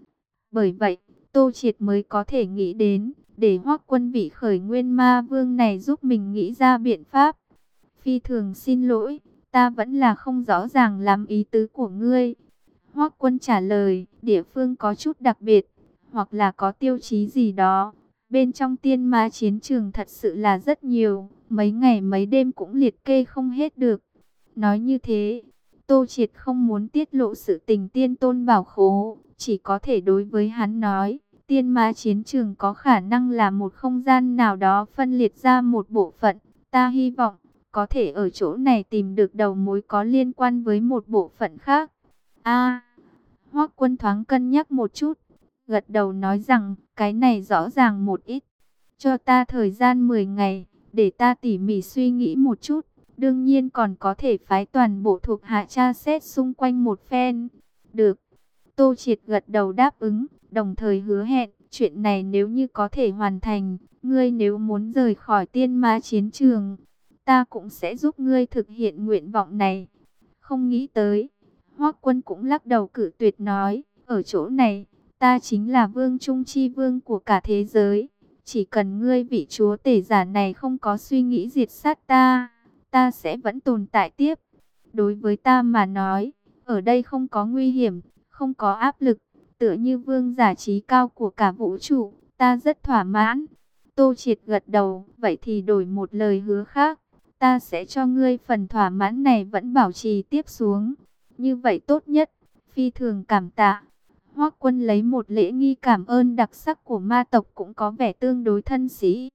Bởi vậy, Tô Triệt mới có thể nghĩ đến, để Hoắc Quân vị khởi nguyên ma vương này giúp mình nghĩ ra biện pháp. Phi thường xin lỗi, ta vẫn là không rõ ràng lắm ý tứ của ngươi. Hoắc Quân trả lời, địa phương có chút đặc biệt, hoặc là có tiêu chí gì đó. Bên trong tiên ma chiến trường thật sự là rất nhiều, mấy ngày mấy đêm cũng liệt kê không hết được. Nói như thế, Tô Triệt không muốn tiết lộ sự tình tiên tôn bảo khố, chỉ có thể đối với hắn nói, tiên ma chiến trường có khả năng là một không gian nào đó phân liệt ra một bộ phận. Ta hy vọng, có thể ở chỗ này tìm được đầu mối có liên quan với một bộ phận khác. A, Hoắc Quân thoáng cân nhắc một chút, gật đầu nói rằng, cái này rõ ràng một ít. Cho ta thời gian mười ngày, để ta tỉ mỉ suy nghĩ một chút. Đương nhiên còn có thể phái toàn bộ thuộc hạ tra xét xung quanh một phen. Được. Tô Triệt gật đầu đáp ứng, đồng thời hứa hẹn, chuyện này nếu như có thể hoàn thành, ngươi nếu muốn rời khỏi tiên ma chiến trường, ta cũng sẽ giúp ngươi thực hiện nguyện vọng này. Không nghĩ tới, Hoắc Quân cũng lắc đầu cự tuyệt nói, ở chỗ này, ta chính là vương trung chi vương của cả thế giới. Chỉ cần ngươi vị chúa tể giả này không có suy nghĩ diệt sát ta, ta sẽ vẫn tồn tại tiếp. Đối với ta mà nói, ở đây không có nguy hiểm, không có áp lực, tựa như vương giả trí cao của cả vũ trụ, ta rất thỏa mãn. Tô Triệt gật đầu, vậy thì đổi một lời hứa khác, ta sẽ cho ngươi phần thỏa mãn này vẫn bảo trì tiếp xuống. Như vậy tốt nhất, phi thường cảm tạ. Hoắc Quân lấy một lễ nghi cảm ơn đặc sắc của ma tộc cũng có vẻ tương đối thân sĩ.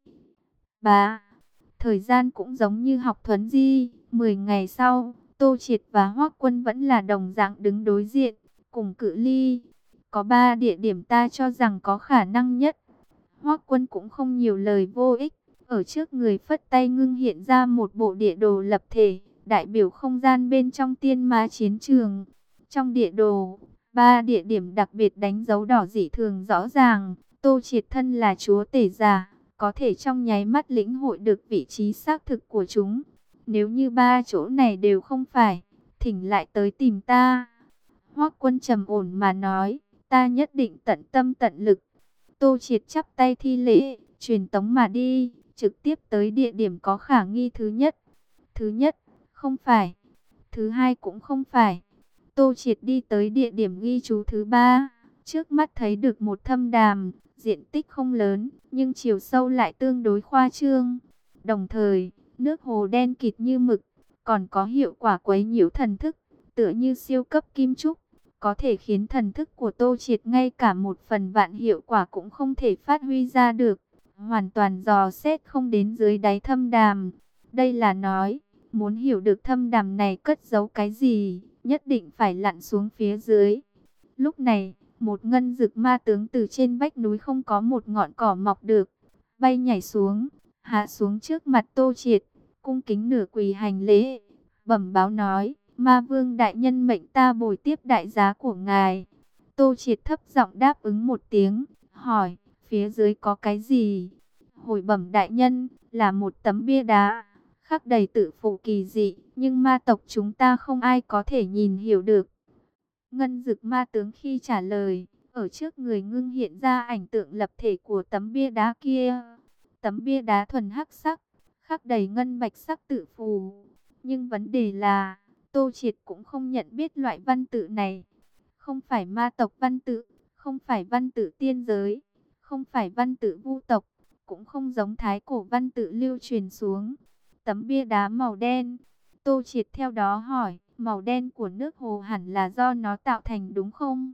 Bà, thời gian cũng giống như học thuấn di, mười ngày sau, Tô Triệt và Hoắc Quân vẫn là đồng dạng đứng đối diện, cùng cự ly. Có ba địa điểm ta cho rằng có khả năng nhất. Hoắc Quân cũng không nhiều lời vô ích, ở trước người phất tay ngưng hiện ra một bộ địa đồ lập thể, đại biểu không gian bên trong tiên ma chiến trường. Trong địa đồ, ba địa điểm đặc biệt đánh dấu đỏ dị thường rõ ràng. Tô Triệt thân là chúa tể giả, có thể trong nháy mắt lĩnh hội được vị trí xác thực của chúng. Nếu như ba chỗ này đều không phải, thỉnh lại tới tìm ta. Hoắc Quân trầm ổn mà nói, ta nhất định tận tâm tận lực. Tô Triệt chắp tay thi lễ, truyền tống mà đi, trực tiếp tới địa điểm có khả nghi thứ nhất. Thứ nhất, không phải. Thứ hai cũng không phải. Tô Triệt đi tới địa điểm ghi chú thứ ba, trước mắt thấy được một thâm đàm, diện tích không lớn, nhưng chiều sâu lại tương đối khoa trương. Đồng thời, nước hồ đen kịt như mực, còn có hiệu quả quấy nhiễu thần thức, tựa như siêu cấp kim trúc, có thể khiến thần thức của Tô Triệt ngay cả một phần vạn hiệu quả cũng không thể phát huy ra được, hoàn toàn dò xét không đến dưới đáy thâm đàm. Đây là nói, muốn hiểu được thâm đàm này cất giấu cái gì, nhất định phải lặn xuống phía dưới. Lúc này, một ngân dực ma tướng từ trên vách núi không có một ngọn cỏ mọc được, bay nhảy xuống, hạ xuống trước mặt Tô Triệt, cung kính nửa quỳ hành lễ, bẩm báo nói, ma vương đại nhân mệnh ta bồi tiếp đại giá của ngài. Tô Triệt thấp giọng đáp ứng một tiếng, hỏi, phía dưới có cái gì? Hồi bẩm đại nhân, là một tấm bia đá, khắc đầy tự phụ kỳ dị, nhưng ma tộc chúng ta không ai có thể nhìn hiểu được. Ngân dực ma tướng khi trả lời, ở trước người ngưng hiện ra ảnh tượng lập thể của tấm bia đá kia. Tấm bia đá thuần hắc sắc, khắc đầy ngân bạch sắc tự phù. Nhưng vấn đề là, Tô Triệt cũng không nhận biết loại văn tự này. Không phải ma tộc văn tự, không phải văn tự tiên giới, không phải văn tự vu tộc, cũng không giống thái cổ văn tự lưu truyền xuống. Tấm bia đá màu đen. Tô Triệt theo đó hỏi, màu đen của nước hồ hẳn là do nó tạo thành đúng không?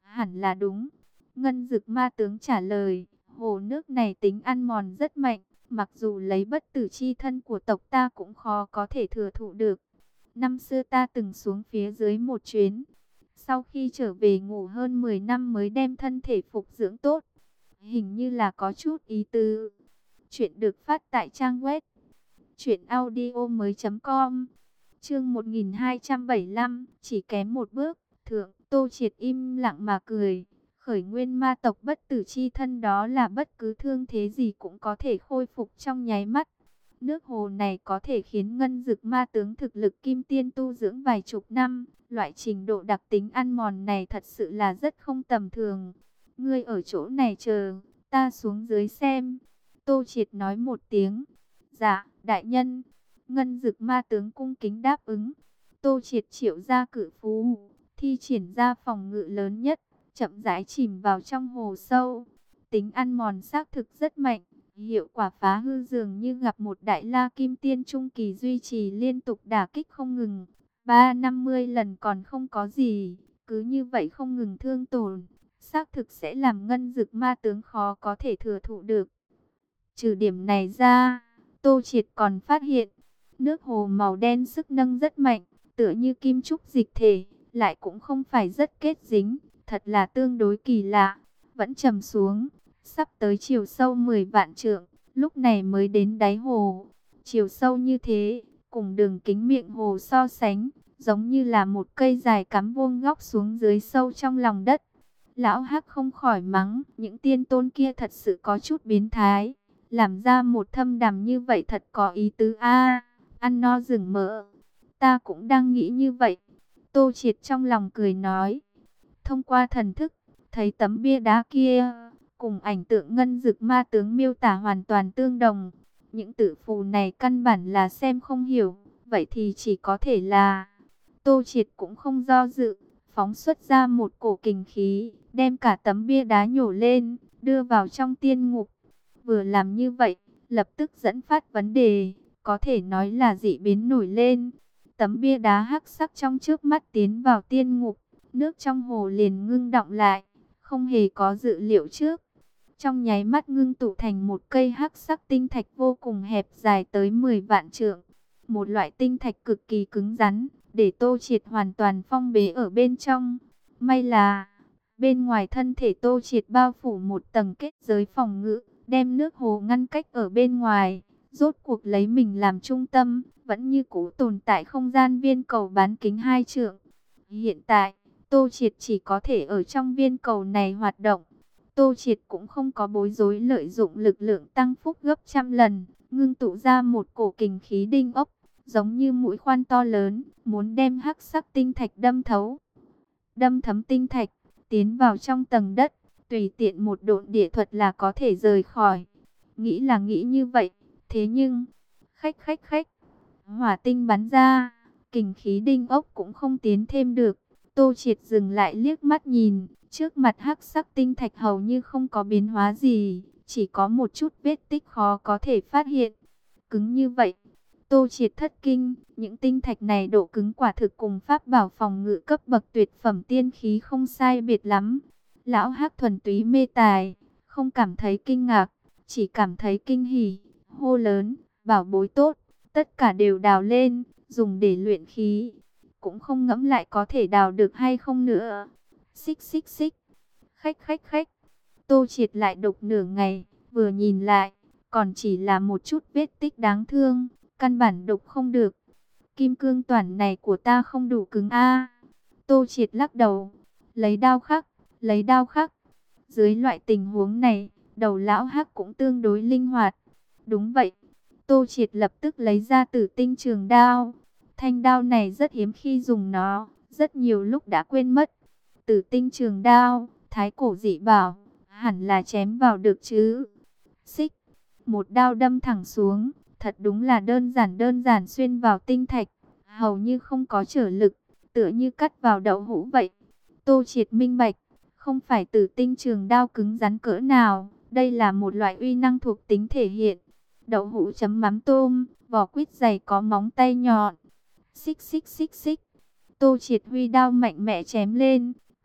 Hẳn là đúng. Ngân Dực ma tướng trả lời, hồ nước này tính ăn mòn rất mạnh, mặc dù lấy bất tử chi thân của tộc ta cũng khó có thể thừa thụ được. Năm xưa ta từng xuống phía dưới một chuyến, sau khi trở về ngủ hơn mười năm mới đem thân thể phục dưỡng tốt. Hình như là có chút ý tứ. Chuyện được phát tại trang web truyện audio mới.com. Chương một nghìn hai trăm bảy mươi lăm, chỉ kém một bước. Thượng, Tô Triệt im lặng mà cười. Khởi nguyên ma tộc bất tử chi thân đó là bất cứ thương thế gì cũng có thể khôi phục trong nháy mắt. Nước hồ này có thể khiến Ngân Dực ma tướng thực lực kim tiên tu dưỡng vài chục năm. Loại trình độ đặc tính ăn mòn này thật sự là rất không tầm thường. Ngươi ở chỗ này chờ, ta xuống dưới xem. Tô Triệt nói một tiếng. Dạ, đại nhân. Ngân Dực ma tướng cung kính đáp ứng. Tô Triệt triệu ra cử phú, thi triển ra phòng ngự lớn nhất, chậm rãi chìm vào trong hồ sâu. Tính ăn mòn xác thực rất mạnh, hiệu quả phá hư dường như gặp một đại la kim tiên trung kỳ duy trì liên tục đả kích không ngừng. Ba năm mươi lần còn không có gì, cứ như vậy không ngừng thương tổn, xác thực sẽ làm Ngân Dực ma tướng khó có thể thừa thụ được. Trừ điểm này ra, Tô Triệt còn phát hiện, nước hồ màu đen sức nâng rất mạnh, tựa như kim trúc dịch thể, lại cũng không phải rất kết dính, thật là tương đối kỳ lạ. Vẫn trầm xuống, sắp tới chiều sâu mười vạn trượng, lúc này mới đến đáy hồ. Chiều sâu như thế, cùng đường kính miệng hồ so sánh, giống như là một cây dài cắm vuông góc xuống dưới sâu trong lòng đất. Lão Hắc không khỏi mắng, những tiên tôn kia thật sự có chút biến thái. Làm ra một thâm đàm như vậy thật có ý tứ a, ăn no rừng mỡ. Ta cũng đang nghĩ như vậy. Tô Triệt trong lòng cười nói. Thông qua thần thức, thấy tấm bia đá kia, cùng ảnh tượng Ngân Dực ma tướng miêu tả hoàn toàn tương đồng. Những tử phù này căn bản là xem không hiểu, vậy thì chỉ có thể là... Tô Triệt cũng không do dự, phóng xuất ra một cổ kình khí, đem cả tấm bia đá nhổ lên, đưa vào trong tiên ngục. Vừa làm như vậy, lập tức dẫn phát vấn đề, có thể nói là dị biến nổi lên. Tấm bia đá hắc sắc trong trước mắt tiến vào tiên ngục, nước trong hồ liền ngưng đọng lại, không hề có dự liệu trước. Trong nháy mắt ngưng tụ thành một cây hắc sắc tinh thạch vô cùng hẹp dài tới mười vạn trượng. Một loại tinh thạch cực kỳ cứng rắn, để Tô Triệt hoàn toàn phong bế ở bên trong. May là, bên ngoài thân thể Tô Triệt bao phủ một tầng kết giới phòng ngự, đem nước hồ ngăn cách ở bên ngoài. Rốt cuộc lấy mình làm trung tâm, vẫn như cũ tồn tại không gian viên cầu bán kính hai trượng. Hiện tại, Tô Triệt chỉ có thể ở trong viên cầu này hoạt động. Tô Triệt cũng không có bối rối, lợi dụng lực lượng tăng phúc gấp trăm lần, ngưng tụ ra một cổ kình khí đinh ốc, giống như mũi khoan to lớn, muốn đem hắc sắc tinh thạch đâm thấu. Đâm thấm tinh thạch, tiến vào trong tầng đất, tùy tiện một độn địa thuật là có thể rời khỏi. Nghĩ là nghĩ như vậy, thế nhưng, khách khách khách, hỏa tinh bắn ra, kình khí đinh ốc cũng không tiến thêm được. Tô Triệt dừng lại liếc mắt nhìn, trước mặt hắc sắc tinh thạch hầu như không có biến hóa gì, chỉ có một chút vết tích khó có thể phát hiện. Cứng như vậy, Tô Triệt thất kinh, những tinh thạch này độ cứng quả thực cùng pháp bảo phòng ngự cấp bậc tuyệt phẩm tiên khí không sai biệt lắm. Lão Hắc thuần túy mê tài, không cảm thấy kinh ngạc, chỉ cảm thấy kinh hỉ, hô lớn, bảo bối tốt, tất cả đều đào lên, dùng để luyện khí. Cũng không ngẫm lại có thể đào được hay không nữa. Xích xích xích, khách khách khách. Tô Triệt lại đục nửa ngày, vừa nhìn lại, còn chỉ là một chút vết tích đáng thương, căn bản đục không được. Kim cương toản này của ta không đủ cứng a. Tô Triệt lắc đầu, lấy đao khắc, lấy đao khắc. Dưới loại tình huống này, đầu lão Hắc cũng tương đối linh hoạt. Đúng vậy, Tô Triệt lập tức lấy ra Tử Tinh trường đao. Thanh đao này rất hiếm khi dùng nó, rất nhiều lúc đã quên mất. Tử Tinh trường đao, thái cổ dị bảo, hẳn là chém vào được chứ. Xích, một đao đâm thẳng xuống, thật đúng là đơn giản đơn giản xuyên vào tinh thạch, hầu như không có trở lực, tựa như cắt vào đậu hũ vậy. Tô Triệt minh bạch, không phải Tử Tinh trường đao cứng rắn cỡ nào, đây là một loại uy năng thuộc tính thể hiện. Đậu hũ chấm mắm tôm, vỏ quýt dày có móng tay nhọn. Xích xích xích xích. Tô Triệt huy đao mạnh mẽ chém lên,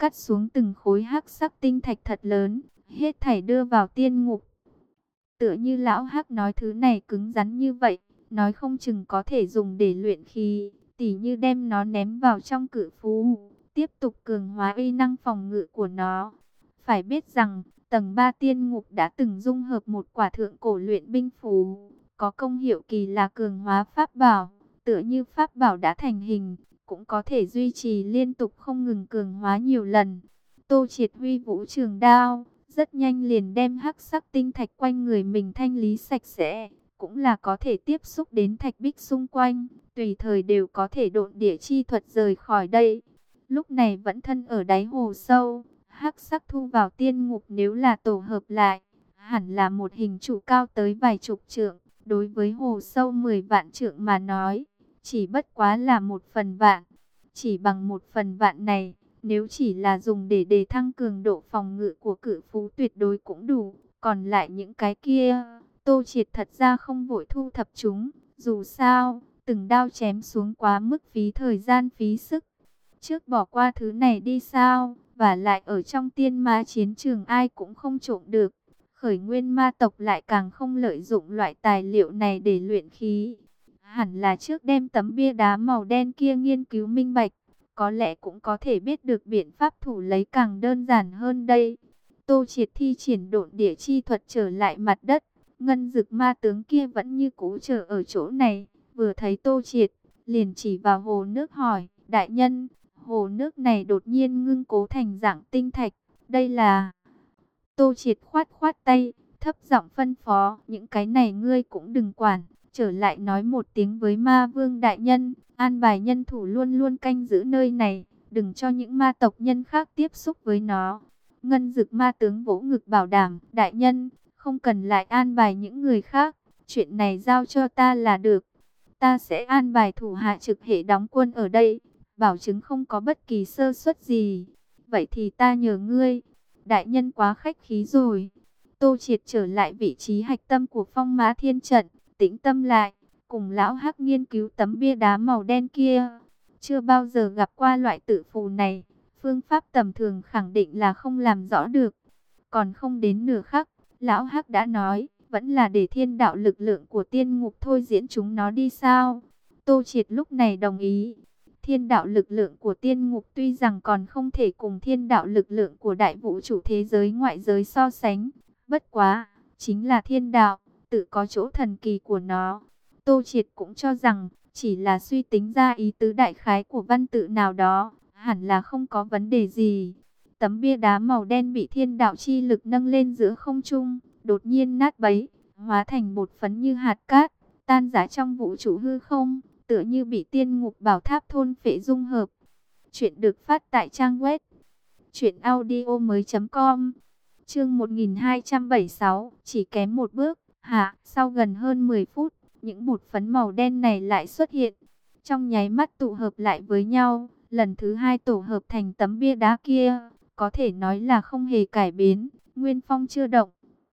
cắt xuống từng khối hắc sắc tinh thạch thật lớn, hết thảy đưa vào tiên ngục. Tựa như lão hắc nói thứ này cứng rắn như vậy, nói không chừng có thể dùng để luyện khí, tỉ như đem nó ném vào trong cự phú, tiếp tục cường hóa uy năng phòng ngự của nó. Phải biết rằng, tầng ba tiên ngục đã từng dung hợp một quả thượng cổ luyện binh phú, có công hiệu kỳ là cường hóa pháp bảo, tựa như pháp bảo đã thành hình, cũng có thể duy trì liên tục không ngừng cường hóa nhiều lần. Tô Triệt huy vũ trường đao, rất nhanh liền đem hắc sắc tinh thạch quanh người mình thanh lý sạch sẽ, cũng là có thể tiếp xúc đến thạch bích xung quanh, tùy thời đều có thể độn địa chi thuật rời khỏi đây. Lúc này vẫn thân ở đáy hồ sâu, hắc sắc thu vào tiên ngục nếu là tổ hợp lại, hẳn là một hình trụ cao tới vài chục trượng, đối với hồ sâu mười vạn trượng mà nói, chỉ bất quá là một phần vạn. Chỉ bằng một phần vạn này, nếu chỉ là dùng để đề thăng cường độ phòng ngự của cự phú tuyệt đối cũng đủ. Còn lại những cái kia, Tô Triệt thật ra không vội thu thập chúng. Dù sao, từng đao chém xuống quá mức phí thời gian phí sức. Trước bỏ qua thứ này đi sao, và lại ở trong tiên ma chiến trường ai cũng không trộm được. Khởi nguyên ma tộc lại càng không lợi dụng loại tài liệu này để luyện khí. Hẳn là trước đem tấm bia đá màu đen kia nghiên cứu minh bạch, có lẽ cũng có thể biết được biện pháp thủ lấy càng đơn giản hơn đây. Tô Triệt thi triển độn địa chi thuật trở lại mặt đất, ngân dực ma tướng kia vẫn như cũ chờ ở chỗ này, vừa thấy Tô Triệt, liền chỉ vào hồ nước hỏi, đại nhân, hồ nước này đột nhiên ngưng cố thành dạng tinh thạch, đây là... Tô Triệt khoát khoát tay, thấp giọng phân phó, những cái này ngươi cũng đừng quản, trở lại nói một tiếng với ma vương đại nhân, an bài nhân thủ luôn luôn canh giữ nơi này, đừng cho những ma tộc nhân khác tiếp xúc với nó. Ngân dực ma tướng vỗ ngực bảo đảm, đại nhân, không cần lại an bài những người khác, chuyện này giao cho ta là được. Ta sẽ an bài thủ hạ trực hệ đóng quân ở đây, bảo chứng không có bất kỳ sơ suất gì. Vậy thì ta nhờ ngươi, đại nhân quá khách khí rồi. Tô Triệt trở lại vị trí hạch tâm của Phong Mã Thiên Trận, tĩnh tâm lại, cùng lão hắc nghiên cứu tấm bia đá màu đen kia. Chưa bao giờ gặp qua loại tự phù này, phương pháp tầm thường khẳng định là không làm rõ được. Còn không đến nửa khắc, lão hắc đã nói, vẫn là để thiên đạo lực lượng của tiên ngục thôi diễn chúng nó đi sao. Tô Triệt lúc này đồng ý. Thiên đạo lực lượng của tiên ngục tuy rằng còn không thể cùng thiên đạo lực lượng của đại vũ trụ thế giới ngoại giới so sánh. Bất quá, chính là thiên đạo, tự có chỗ thần kỳ của nó. Tô Triệt cũng cho rằng, chỉ là suy tính ra ý tứ đại khái của văn tự nào đó, hẳn là không có vấn đề gì. Tấm bia đá màu đen bị thiên đạo chi lực nâng lên giữa không trung, đột nhiên nát bấy, hóa thành bột phấn như hạt cát, tan rã trong vũ trụ hư không, tựa như bị tiên ngục bảo tháp thôn phệ dung hợp. Chuyện được phát tại trang web truyện audio mới chấm com. Chương một nghìn hai trăm bảy mươi sáu, chỉ kém một bước. Hả, sau gần hơn mười phút, những bột phấn màu đen này lại xuất hiện. Trong nháy mắt tụ hợp lại với nhau, lần thứ hai tổ hợp thành tấm bia đá kia, có thể nói là không hề cải biến, nguyên phong chưa động.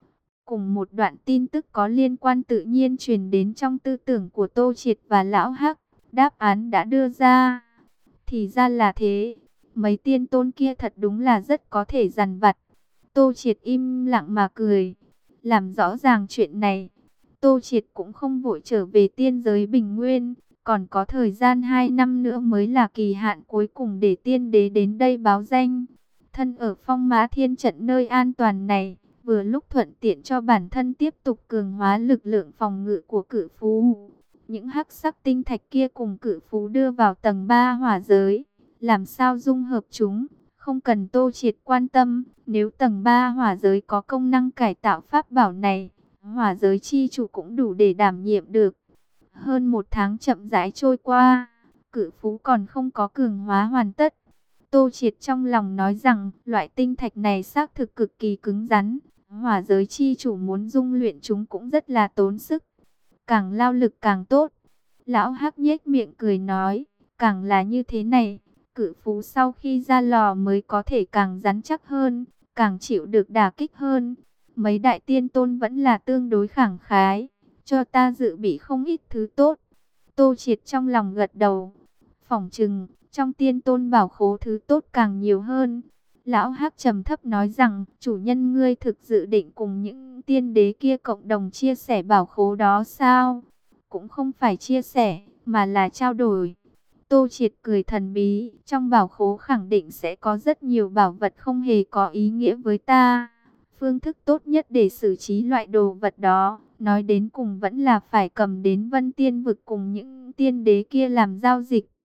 Cùng một đoạn tin tức có liên quan tự nhiên truyền đến trong tư tưởng của Tô Triệt và Lão Hắc, đáp án đã đưa ra. Thì ra là thế, mấy tiên tôn kia thật đúng là rất có thể dằn vặt. Tô Triệt im lặng mà cười, làm rõ ràng chuyện này. Tô Triệt cũng không vội trở về tiên giới Bình Nguyên, còn có thời gian hai năm nữa mới là kỳ hạn cuối cùng để tiên đế đến đây báo danh. Thân ở Phong Mã Thiên Trận nơi an toàn này, vừa lúc thuận tiện cho bản thân tiếp tục cường hóa lực lượng phòng ngự của cự phú. Những hắc sắc tinh thạch kia cùng cự phú đưa vào tầng ba hỏa giới, làm sao dung hợp chúng, không cần Tô Triệt quan tâm. Nếu tầng ba hỏa giới có công năng cải tạo pháp bảo này, hỏa giới chi chủ cũng đủ để đảm nhiệm được. Hơn một tháng chậm rãi trôi qua, cự phú còn không có cường hóa hoàn tất. Tô Triệt trong lòng nói rằng, loại tinh thạch này xác thực cực kỳ cứng rắn, hỏa giới chi chủ muốn dung luyện chúng cũng rất là tốn sức. Càng lao lực càng tốt. Lão Hắc nhếch miệng cười nói, càng là như thế này, cự phú sau khi ra lò mới có thể càng rắn chắc hơn, càng chịu được đả kích hơn. Mấy đại tiên tôn vẫn là tương đối khẳng khái, cho ta dự bị không ít thứ tốt. Tô Triệt trong lòng gật đầu, phỏng chừng trong tiên tôn bảo khố thứ tốt càng nhiều hơn. Lão Hắc trầm thấp nói rằng, chủ nhân ngươi thực dự định cùng những tiên đế kia cộng đồng chia sẻ bảo khố đó sao? Cũng không phải chia sẻ, mà là trao đổi. Tô Triệt cười thần bí, trong bảo khố khẳng định sẽ có rất nhiều bảo vật không hề có ý nghĩa với ta. Phương thức tốt nhất để xử trí loại đồ vật đó, nói đến cùng vẫn là phải cầm đến Vân Tiên Vực cùng những tiên đế kia làm giao dịch.